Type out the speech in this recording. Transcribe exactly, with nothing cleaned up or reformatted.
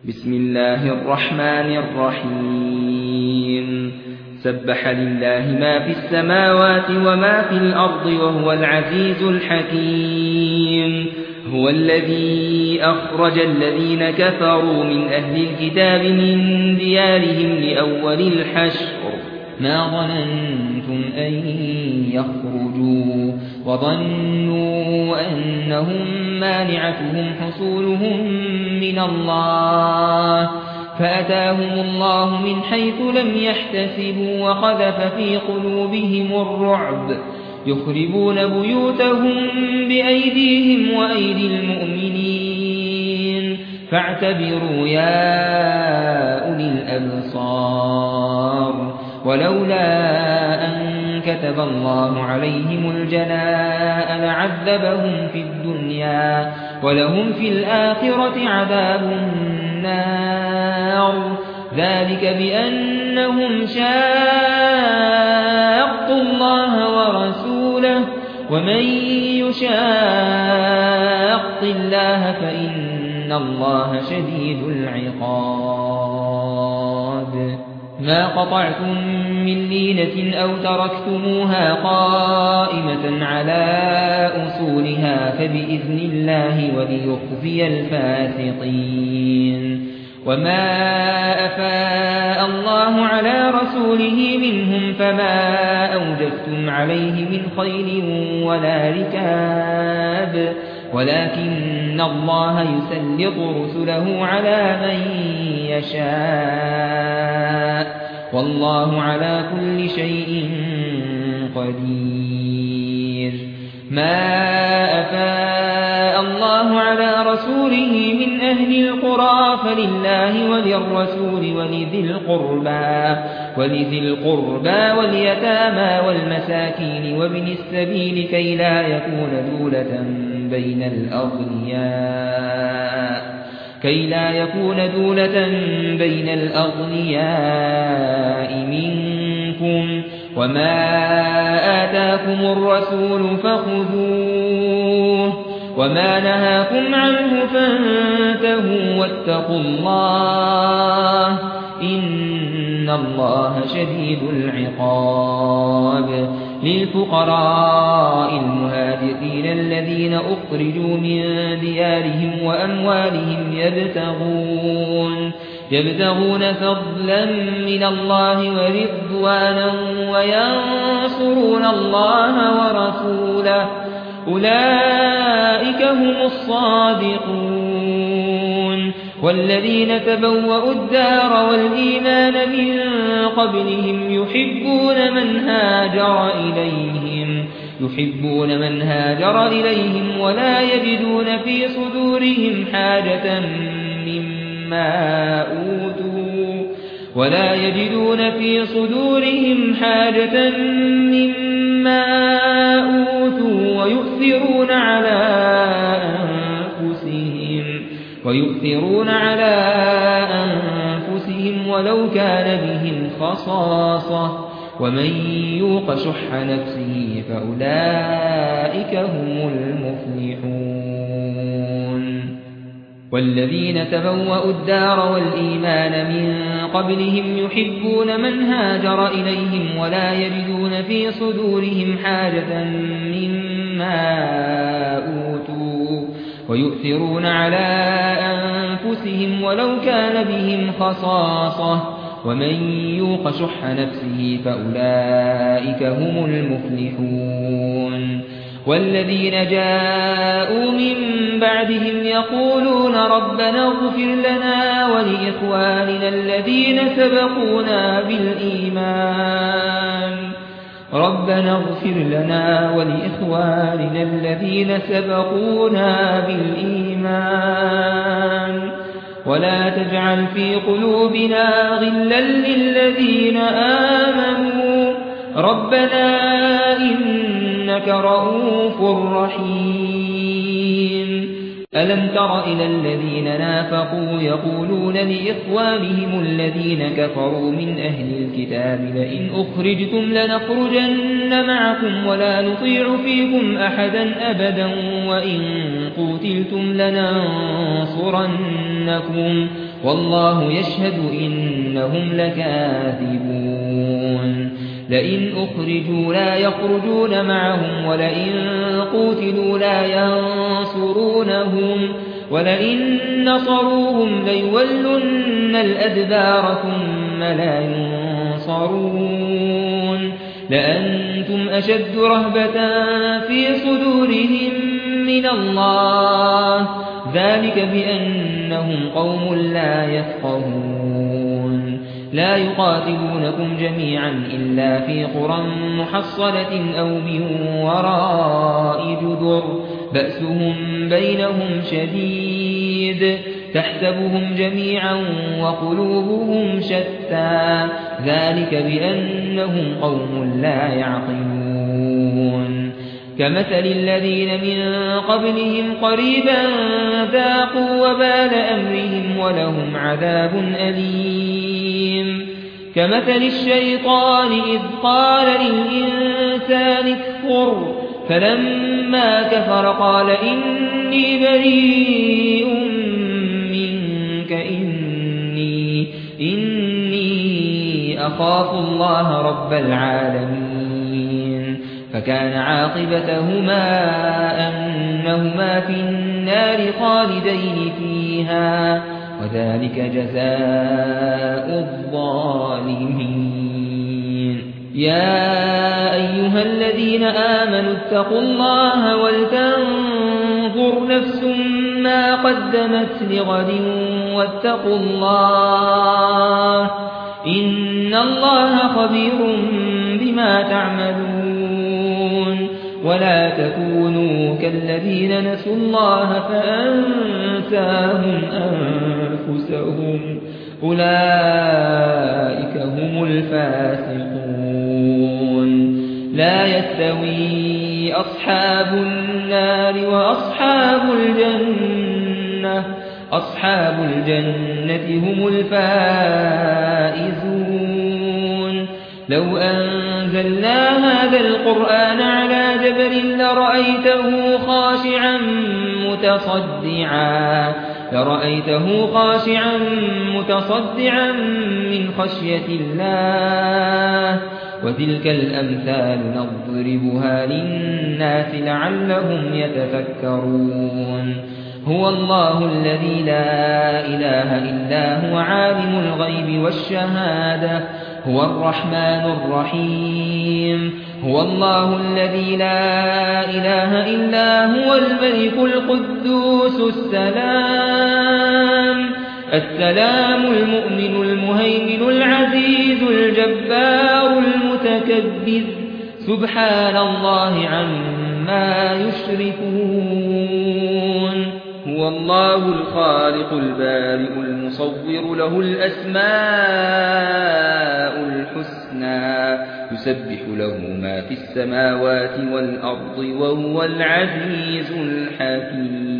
بسم الله الرحمن الرحيم سبح لله ما في السماوات وما في الأرض وهو العزيز الحكيم هو الذي أخرج الذين كفروا من أهل الكتاب من ديارهم لأول الحشر ما ظننتم أن يخرجوا وظنوا أنهم مانعتهم حصولهم من الله فأتاهم الله من حيث لم يحتسبوا وقذف في قلوبهم الرعب يخربون بيوتهم بأيديهم وأيدي المؤمنين فاعتبروا يا أولي الأبصار ولولا أن كتب الله عليهم الجلاء لعذبهم في الدنيا ولهم في الآخرة عذاب النار ذلك بأنهم شاقوا الله ورسوله ومن يشاق الله فإن الله شديد العقاب ما قطعتم من لينة أو تركتموها قائمة على أصولها فبإذن الله وليخزي الفاسقين وما أفاء الله على رسوله منهم فما أوجفتم عليه من خيل ولا ركاب ولكن الله يسلط رسله على من يشاء والله على كل شيء قدير ما أفاء الله على رسوله من أهل القرى فلله وللرسول ولذي القربى ولذي القربى واليتامى والمساكين وابن السبيل كي لا يكون دولة بين الأغنياء كي لا يكون دولة بين الأغنياء منكم وما آتاكم الرسول فخذوه وما نهاكم عنه فانتهوا واتقوا الله إن الله شديد العقاب للفقراء المهاجرين الذين أخرجوا من ديارهم وأموالهم يبتغون يبتغون فضلا من الله ورضوانا وينصرون الله ورسوله أولئك هم الصادقون والذين تبوأوا الدار والإيمان من قبلهم يحبون من هاجر إليهم يحبون من هاجر إليهم ولا يجدون في صدورهم حاجة مما أوتوا ولا يجدون في صدورهم حاجة مما أوتوا ويؤثرون على أنفسهم ويؤثرون على أنفسهم ولو كان بهم خصاصة ومن يوق شح نفسه فأولئك هم المفلحون والذين تبوأوا الدار والإيمان من قبلهم يحبون من هاجر إليهم ولا يجدون في صدورهم حاجة مما أوتوا ويؤثرون على أنفسهم ولو كان بهم خصاصة ومن يوق شح نفسه فأولئك هم المفلحون والذين جاءوا من بعدهم يقولون ربنا اغفر لنا ولإخواننا الذين سبقونا بالإيمان ربنا اغفر لنا ولإخواننا الذين سبقونا بالإيمان ولا تجعل في قلوبنا غلا للذين آمنوا ربنا إنك رؤوف رحيم ألم تر إلى الذين نافقوا يقولون لإخوانهم الذين كفروا من أهل الكتاب لئن أخرجتم لنخرجن معكم ولا نطيع فيكم أحدا أبدا وإن قتلتم لننصرنكم والله يشهد إنهم لكاذبون لئن أخرجوا لا يخرجون معهم ولئن قوتلوا لا ينصرونهم ولئن نصروهم ليولن الأدبار ثم لا ينصرون لأنتم أشد رهبة في صدورهم من الله ذلك بأنهم قوم لا يفقهون لا يقاتلونكم جميعا إلا في قرى محصنة أو من وراء جدر بأسهم بينهم شديد تحسبهم جميعا وقلوبهم شتى ذلك بأنهم قوم لا يعقلون كمثل الذين من قبلهم قريبا ذاقوا وبال أمرهم ولهم عذاب أليم كمثل الشيطان إذ قال للإنسان اكفر فلما كفر قال إني بريء منك إني, إني أخاف الله رب العالمين فكان عاقبتهما أنهما في النار خالدين فيها وذلك جزاء الظالمين يا أيها الذين آمنوا اتقوا الله ولتنظر نفس ما قدمت لغد واتقوا الله إن الله خبير بما تعملون ولا تكونوا كالذين نسوا الله فأنساهم أنفسهم أولئك هم الفاسقون لا يستوي أصحاب النار وأصحاب الجنة أصحاب الجنة هم الفائزون لو أنزلنا هذا القرآن على جبل لرأيته خاشعا متصدعا لرأيته خاشعا متصدعا من خشية الله وتلك الأمثال نضربها للناس لعلهم يتفكرون هو الله الذي لا إله إلا هو عالم الغيب والشهادة هو الرحمن الرحيم هو الله الذي لا إله إلا هو الملك القدوس السلام السلام المؤمن المهيمن العزيز الجبار المتكبر سبحان الله عما يشركون هو الله الخالق البارئ المصور له الأسماء الحسنى يسبح له ما في السماوات والأرض وهو العزيز الحكيم